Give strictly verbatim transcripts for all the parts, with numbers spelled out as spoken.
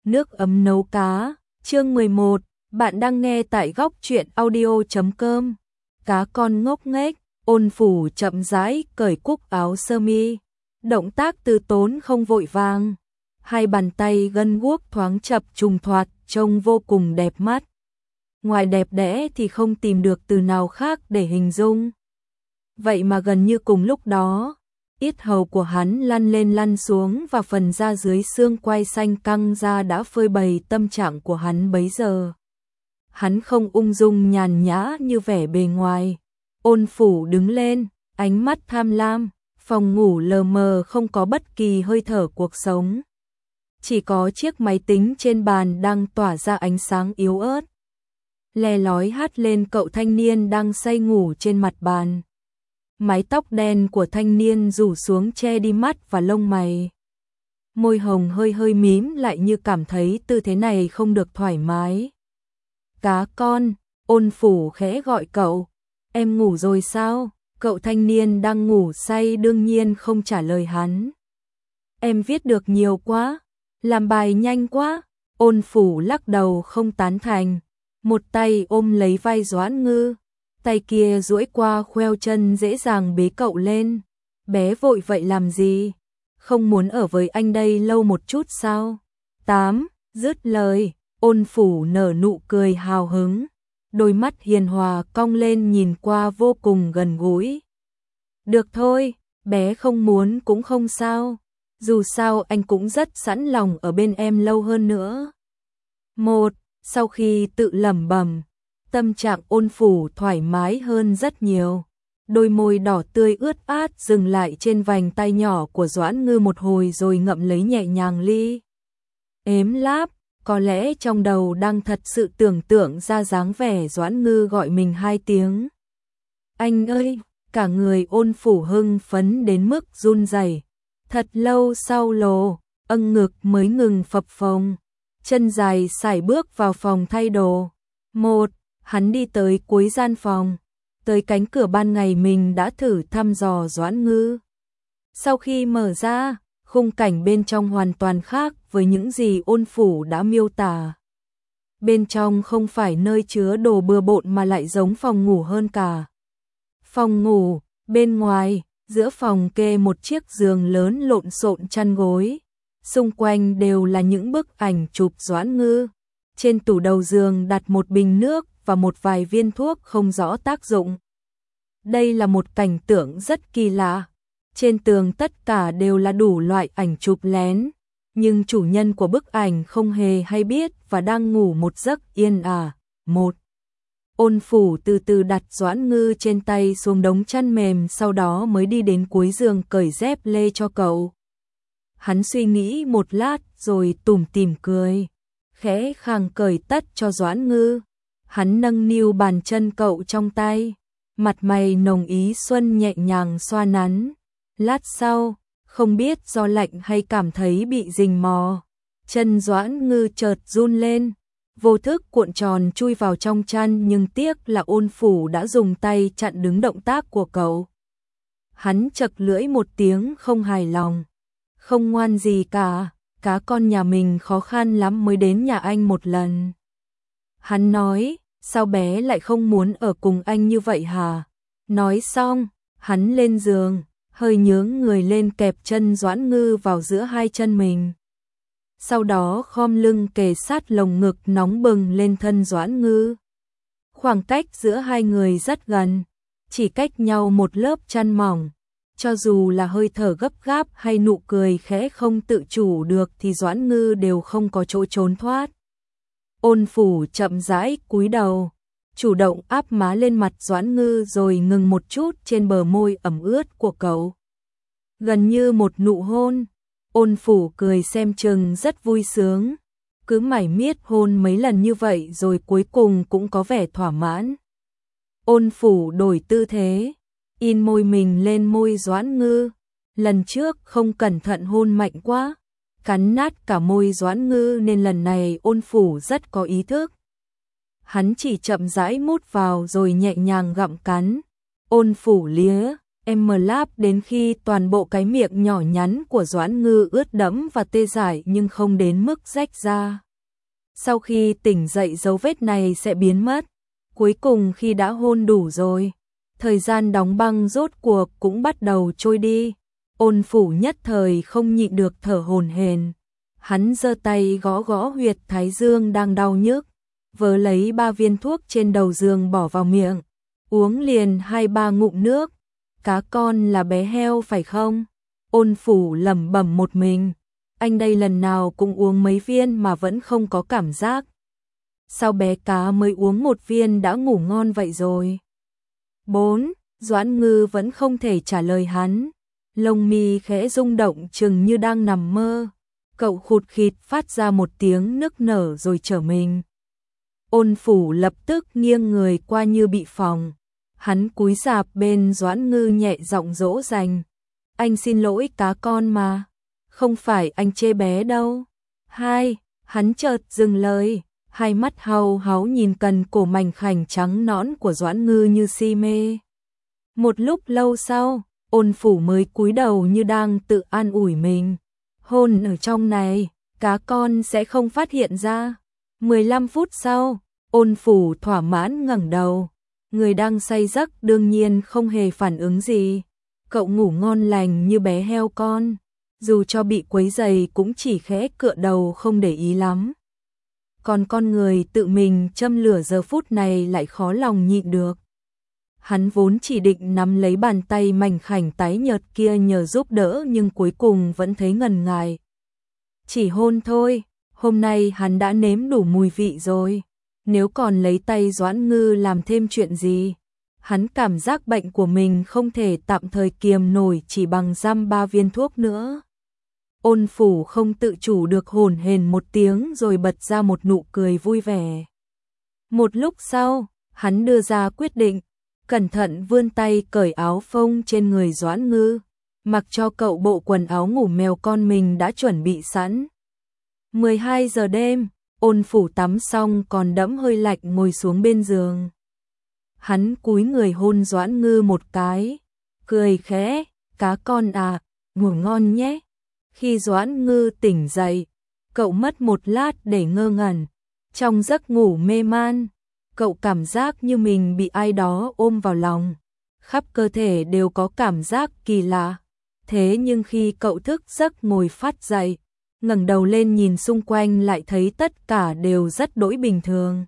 Nước ấm nấu cá, chương mười một, bạn đang nghe tại góc truyện audio chấm com. Cá con ngốc nghếch, Ôn Phủ chậm rãi cởi cúc áo sơ mi, động tác từ tốn không vội vàng, hai bàn tay gân guốc thoáng chập trùng thoạt, trông vô cùng đẹp mắt. Ngoài đẹp đẽ thì không tìm được từ nào khác để hình dung. Vậy mà gần như cùng lúc đó, yết hầu của hắn lăn lên lăn xuống và phần da dưới xương quai xanh căng ra đã phơi bày tâm trạng của hắn bấy giờ. Hắn không ung dung nhàn nhã như vẻ bề ngoài. Ôn Phủ đứng lên, ánh mắt tham lam, phòng ngủ lờ mờ không có bất kỳ hơi thở cuộc sống. Chỉ có chiếc máy tính trên bàn đang tỏa ra ánh sáng yếu ớt. Le lói hát lên cậu thanh niên đang say ngủ trên mặt bàn. Mái tóc đen của thanh niên rủ xuống che đi mắt và lông mày. Môi hồng hơi hơi mím lại như cảm thấy tư thế này không được thoải mái. Cá con, Ôn Phủ khẽ gọi cậu. Em ngủ rồi sao? Cậu thanh niên đang ngủ say đương nhiên không trả lời hắn. Em viết được nhiều quá, làm bài nhanh quá. Ôn Phủ lắc đầu không tán thành. Một tay ôm lấy vai Doãn Ngư, tay kia duỗi qua khoeo chân dễ dàng bế cậu lên. Bé vội vậy làm gì? Không muốn ở với anh đây lâu một chút sao? Tám, dứt lời, Ôn Phủ nở nụ cười hào hứng, đôi mắt hiền hòa cong lên nhìn qua vô cùng gần gũi. Được thôi, bé không muốn cũng không sao, dù sao anh cũng rất sẵn lòng ở bên em lâu hơn nữa. Một, sau khi tự lẩm bẩm, tâm trạng Ôn Phủ thoải mái hơn rất nhiều. Đôi môi đỏ tươi ướt át dừng lại trên vành tay nhỏ của Doãn Ngư một hồi rồi ngậm lấy nhẹ nhàng ly. Ếm láp, có lẽ trong đầu đang thật sự tưởng tượng ra dáng vẻ Doãn Ngư gọi mình hai tiếng. Anh ơi, cả người Ôn Phủ hưng phấn đến mức run rẩy. Thật lâu sau lồ, âng ngực mới ngừng phập phồng. Chân dài sải bước vào phòng thay đồ. Một, hắn đi tới cuối gian phòng, tới cánh cửa ban ngày mình đã thử thăm dò Doãn Ngư. Sau khi mở ra, khung cảnh bên trong hoàn toàn khác với những gì Ôn Phủ đã miêu tả. Bên trong không phải nơi chứa đồ bừa bộn mà lại giống phòng ngủ hơn cả. Phòng ngủ, bên ngoài, giữa phòng kê một chiếc giường lớn lộn xộn chăn gối. Xung quanh đều là những bức ảnh chụp Doãn Ngư. Trên tủ đầu giường đặt một bình nước và một vài viên thuốc không rõ tác dụng. Đây là một cảnh tượng rất kỳ lạ. Trên tường tất cả đều là đủ loại ảnh chụp lén, nhưng chủ nhân của bức ảnh không hề hay biết và đang ngủ một giấc yên ả. Một, Ôn Phủ từ từ đặt Doãn Ngư trên tay xuống đống chăn mềm, sau đó mới đi đến cuối giường cởi dép lê cho cậu. Hắn suy nghĩ một lát rồi tủm tỉm cười, khẽ khàng cởi tất cho Doãn Ngư. Hắn nâng niu bàn chân cậu trong tay, mặt mày nồng ý xuân nhẹ nhàng xoa nắn. Lát sau, không biết do lạnh hay cảm thấy bị rình mò, chân Doãn Ngư chợt run lên, vô thức cuộn tròn chui vào trong chăn, nhưng tiếc là Ôn Phủ đã dùng tay chặn đứng động tác của cậu. Hắn chật lưỡi một tiếng không hài lòng. Không ngoan gì cả, cá con nhà mình khó khăn lắm mới đến nhà anh một lần. Hắn nói, sao bé lại không muốn ở cùng anh như vậy hả? Nói xong, hắn lên giường, hơi nhướng người lên kẹp chân Doãn Ngư vào giữa hai chân mình. Sau đó khom lưng kề sát lồng ngực nóng bừng lên thân Doãn Ngư. Khoảng cách giữa hai người rất gần, chỉ cách nhau một lớp chăn mỏng. Cho dù là hơi thở gấp gáp hay nụ cười khẽ không tự chủ được thì Doãn Ngư đều không có chỗ trốn thoát. Ôn Phủ chậm rãi cúi đầu, chủ động áp má lên mặt Doãn Ngư rồi ngừng một chút trên bờ môi ẩm ướt của cậu. Gần như một nụ hôn. Ôn Phủ cười xem chừng rất vui sướng, cứ mải miết hôn mấy lần như vậy rồi cuối cùng cũng có vẻ thỏa mãn. Ôn Phủ đổi tư thế, in môi mình lên môi Doãn Ngư. Lần trước không cẩn thận hôn mạnh quá, cắn nát cả môi Doãn Ngư nên lần này Ôn Phủ rất có ý thức. Hắn chỉ chậm rãi mút vào rồi nhẹ nhàng gặm cắn. Ôn Phủ lía, em láp đến khi toàn bộ cái miệng nhỏ nhắn của Doãn Ngư ướt đẫm và tê dại nhưng không đến mức rách ra. Sau khi tỉnh dậy dấu vết này sẽ biến mất. Cuối cùng khi đã hôn đủ rồi, thời gian đóng băng rốt cuộc cũng bắt đầu trôi đi. Ôn Phủ nhất thời không nhịn được thở hổn hển. Hắn giơ tay gõ gõ huyệt thái dương đang đau nhức, vớ lấy ba viên thuốc trên đầu giường bỏ vào miệng, uống liền hai ba ngụm nước. Cá con là bé heo phải không? Ôn Phủ lẩm bẩm một mình. Anh đây lần nào cũng uống mấy viên mà vẫn không có cảm giác. Sao bé cá mới uống một viên đã ngủ ngon vậy rồi? bốn. Doãn Ngư vẫn không thể trả lời hắn. Lông mi khẽ rung động chừng như đang nằm mơ. Cậu khụt khịt phát ra một tiếng nức nở rồi trở mình. Ôn Phủ lập tức nghiêng người qua như bị phòng. Hắn cúi rạp bên Doãn Ngư nhẹ giọng dỗ dành. Anh xin lỗi cá con mà. Không phải anh chê bé đâu. Hai, hắn chợt dừng lời. Hai mắt hau háu nhìn cần cổ mảnh khảnh trắng nõn của Doãn Ngư như si mê. Một lúc lâu sau, Ôn Phủ mới cúi đầu như đang tự an ủi mình. Hôn ở trong này, cá con sẽ không phát hiện ra. mười lăm phút sau, Ôn Phủ thỏa mãn ngẩng đầu. Người đang say giấc đương nhiên không hề phản ứng gì. Cậu ngủ ngon lành như bé heo con. Dù cho bị quấy rầy cũng chỉ khẽ cựa đầu không để ý lắm. Còn con người tự mình châm lửa giờ phút này lại khó lòng nhịn được. Hắn vốn chỉ định nắm lấy bàn tay mảnh khảnh tái nhợt kia nhờ giúp đỡ nhưng cuối cùng vẫn thấy ngần ngại. Chỉ hôn thôi, hôm nay hắn đã nếm đủ mùi vị rồi. Nếu còn lấy tay Doãn Ngư làm thêm chuyện gì, hắn cảm giác bệnh của mình không thể tạm thời kiềm nổi chỉ bằng giam ba viên thuốc nữa. Ôn Phủ không tự chủ được hổn hển một tiếng rồi bật ra một nụ cười vui vẻ. Một lúc sau, hắn đưa ra quyết định, cẩn thận vươn tay cởi áo phông trên người Doãn Ngư, mặc cho cậu bộ quần áo ngủ mèo con mình đã chuẩn bị sẵn. mười hai giờ đêm, Ôn Phủ tắm xong còn đẫm hơi lạnh ngồi xuống bên giường. Hắn cúi người hôn Doãn Ngư một cái, cười khẽ, cá con à, ngủ ngon nhé. Khi Doãn Ngư tỉnh dậy, cậu mất một lát để ngơ ngẩn. Trong giấc ngủ mê man, cậu cảm giác như mình bị ai đó ôm vào lòng. Khắp cơ thể đều có cảm giác kỳ lạ. Thế nhưng khi cậu thức giấc ngồi phát dậy, ngẩng đầu lên nhìn xung quanh lại thấy tất cả đều rất đỗi bình thường.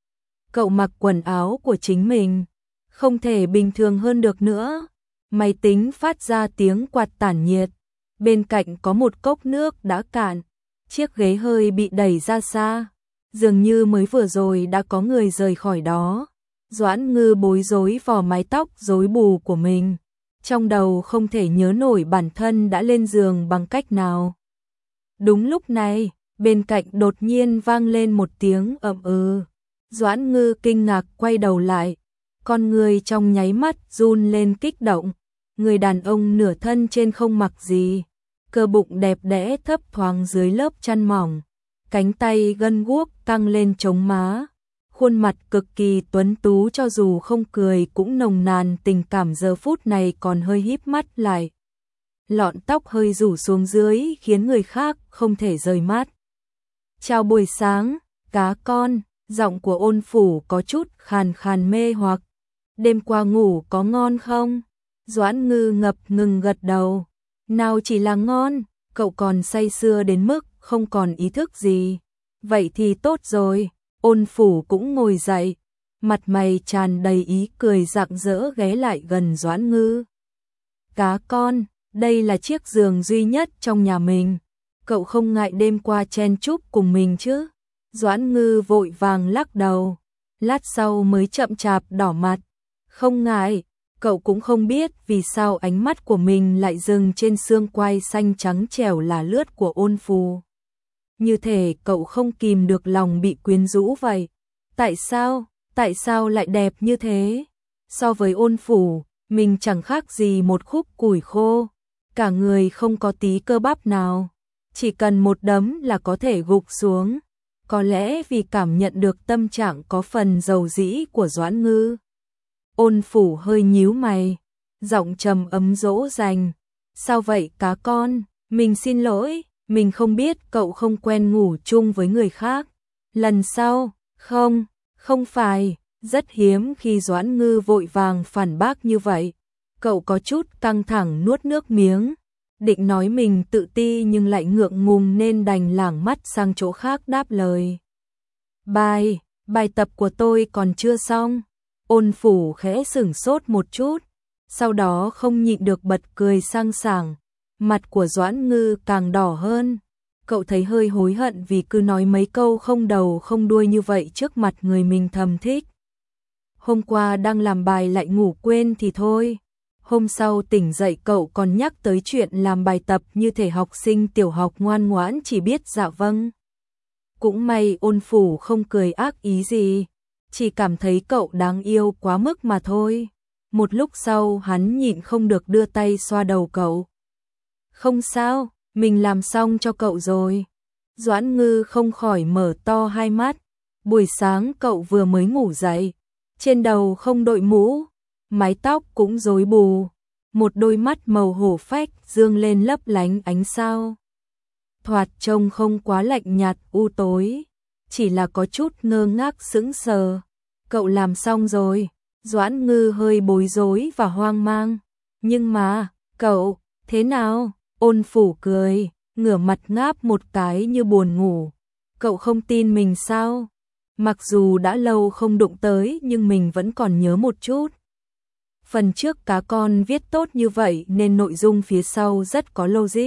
Cậu mặc quần áo của chính mình, không thể bình thường hơn được nữa. Máy tính phát ra tiếng quạt tản nhiệt. Bên cạnh có một cốc nước đã cạn, chiếc ghế hơi bị đẩy ra xa, dường như mới vừa rồi đã có người rời khỏi đó. Doãn Ngư bối rối vò mái tóc rối bù của mình, trong đầu không thể nhớ nổi bản thân đã lên giường bằng cách nào. Đúng lúc này, bên cạnh đột nhiên vang lên một tiếng ầm ừ. Doãn Ngư kinh ngạc quay đầu lại, con người trong nháy mắt run lên kích động. Người đàn ông nửa thân trên không mặc gì, cơ bụng đẹp đẽ thấp thoáng dưới lớp chăn mỏng, cánh tay gân guốc căng lên chống má, khuôn mặt cực kỳ tuấn tú cho dù không cười cũng nồng nàn tình cảm giờ phút này còn hơi híp mắt lại. Lọn tóc hơi rủ xuống dưới khiến người khác không thể rời mắt. Chào buổi sáng, cá con, giọng của Ôn Phủ có chút khàn khàn mê hoặc. Đêm qua ngủ có ngon không? Doãn Ngư ngập ngừng gật đầu. Nào chỉ là ngon, cậu còn say sưa đến mức không còn ý thức gì. Vậy thì tốt rồi. Ôn Phủ cũng ngồi dậy, mặt mày tràn đầy ý cười rạng rỡ ghé lại gần Doãn Ngư. Cá con, đây là chiếc giường duy nhất trong nhà mình. Cậu không ngại đêm qua chen chúc cùng mình chứ? Doãn Ngư vội vàng lắc đầu. Lát sau mới chậm chạp đỏ mặt. Không ngại. Cậu cũng không biết vì sao ánh mắt của mình lại dừng trên xương quai xanh trắng trẻo là lướt của Ôn Phủ. Như thể cậu không kìm được lòng bị quyến rũ vậy. Tại sao, tại sao lại đẹp như thế? So với Ôn Phủ, mình chẳng khác gì một khúc củi khô. Cả người không có tí cơ bắp nào. Chỉ cần một đấm là có thể gục xuống. Có lẽ vì cảm nhận được tâm trạng có phần dầu dĩ của Doãn Ngư. Ôn Phủ hơi nhíu mày. giọng trầm ấm dỗ dành. Sao vậy cá con, mình xin lỗi, mình không biết cậu không quen ngủ chung với người khác. Lần sau, không, không phải, rất hiếm khi Doãn Ngư vội vàng phản bác như vậy. Cậu có chút căng thẳng nuốt nước miếng, định nói mình tự ti nhưng lại ngượng ngùng nên đành lảng mắt sang chỗ khác đáp lời. Bài, bài tập của tôi còn chưa xong. Ôn Phủ khẽ sửng sốt một chút, sau đó không nhịn được bật cười sang sảng. Mặt của Doãn Ngư càng đỏ hơn. Cậu thấy hơi hối hận vì cứ nói mấy câu không đầu không đuôi như vậy trước mặt người mình thầm thích. Hôm qua đang làm bài lại ngủ quên thì thôi. Hôm sau tỉnh dậy cậu còn nhắc tới chuyện làm bài tập như thể học sinh tiểu học ngoan ngoãn chỉ biết dạ vâng. Cũng may Ôn Phủ không cười ác ý gì, chỉ cảm thấy cậu đáng yêu quá mức mà thôi. Một lúc sau hắn nhịn không được đưa tay xoa đầu cậu. Không sao, mình làm xong cho cậu rồi. Doãn Ngư không khỏi mở to hai mắt. Buổi sáng cậu vừa mới ngủ dậy, trên đầu không đội mũ, mái tóc cũng rối bù, một đôi mắt màu hổ phách dương lên lấp lánh ánh sao. Thoạt trông không quá lạnh nhạt u tối, chỉ là có chút ngơ ngác sững sờ. Cậu làm xong rồi. Doãn Ngư hơi bối rối và hoang mang. Nhưng mà, cậu, thế nào? Ôn Phủ cười, ngửa mặt ngáp một cái như buồn ngủ. Cậu không tin mình sao? Mặc dù đã lâu không đụng tới nhưng mình vẫn còn nhớ một chút. Phần trước cá con viết tốt như vậy nên nội dung phía sau rất có logic.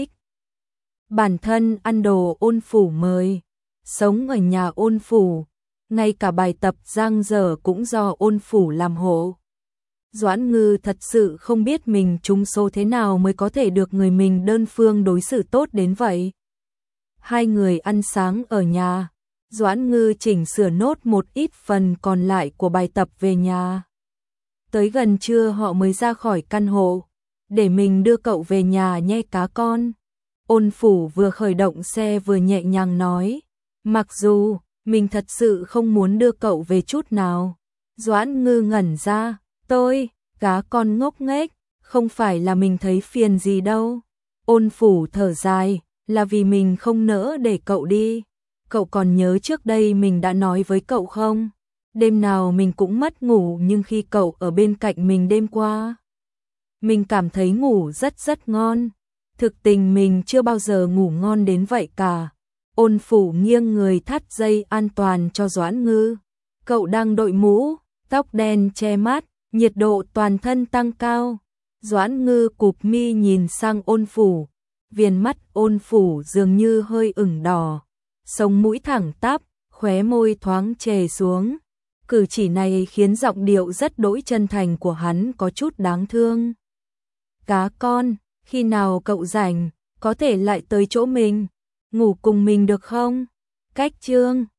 Bản thân ăn đồ Ôn Phủ mời, sống ở nhà Ôn Phủ, ngay cả bài tập giang dở cũng do Ôn Phủ làm hộ. Doãn Ngư thật sự không biết mình trúng số thế nào mới có thể được người mình đơn phương đối xử tốt đến vậy. Hai người ăn sáng ở nhà, Doãn Ngư chỉnh sửa nốt một ít phần còn lại của bài tập về nhà. Tới gần trưa họ mới ra khỏi căn hộ, để mình đưa cậu về nhà nhé cá con. Ôn Phủ vừa khởi động xe vừa nhẹ nhàng nói, mặc dù mình thật sự không muốn đưa cậu về chút nào. Doãn Ngư ngẩn ra, tôi, cá con ngốc nghếch, không phải là mình thấy phiền gì đâu. Ôn Phủ thở dài, là vì mình không nỡ để cậu đi. Cậu còn nhớ trước đây mình đã nói với cậu không? Đêm nào mình cũng mất ngủ nhưng khi cậu ở bên cạnh mình đêm qua, mình cảm thấy ngủ rất rất ngon. Thực tình mình chưa bao giờ ngủ ngon đến vậy cả. Ôn Phủ nghiêng người thắt dây an toàn cho Doãn Ngư. Cậu đang đội mũ, tóc đen che mắt, nhiệt độ toàn thân tăng cao. Doãn Ngư cụp mi nhìn sang Ôn Phủ, viền mắt Ôn Phủ dường như hơi ửng đỏ, sống mũi thẳng tắp, khóe môi thoáng chề xuống. Cử chỉ này khiến giọng điệu rất đỗi chân thành của hắn có chút đáng thương. Cá con, khi nào cậu rảnh, có thể lại tới chỗ mình, ngủ cùng mình được không? Cách chương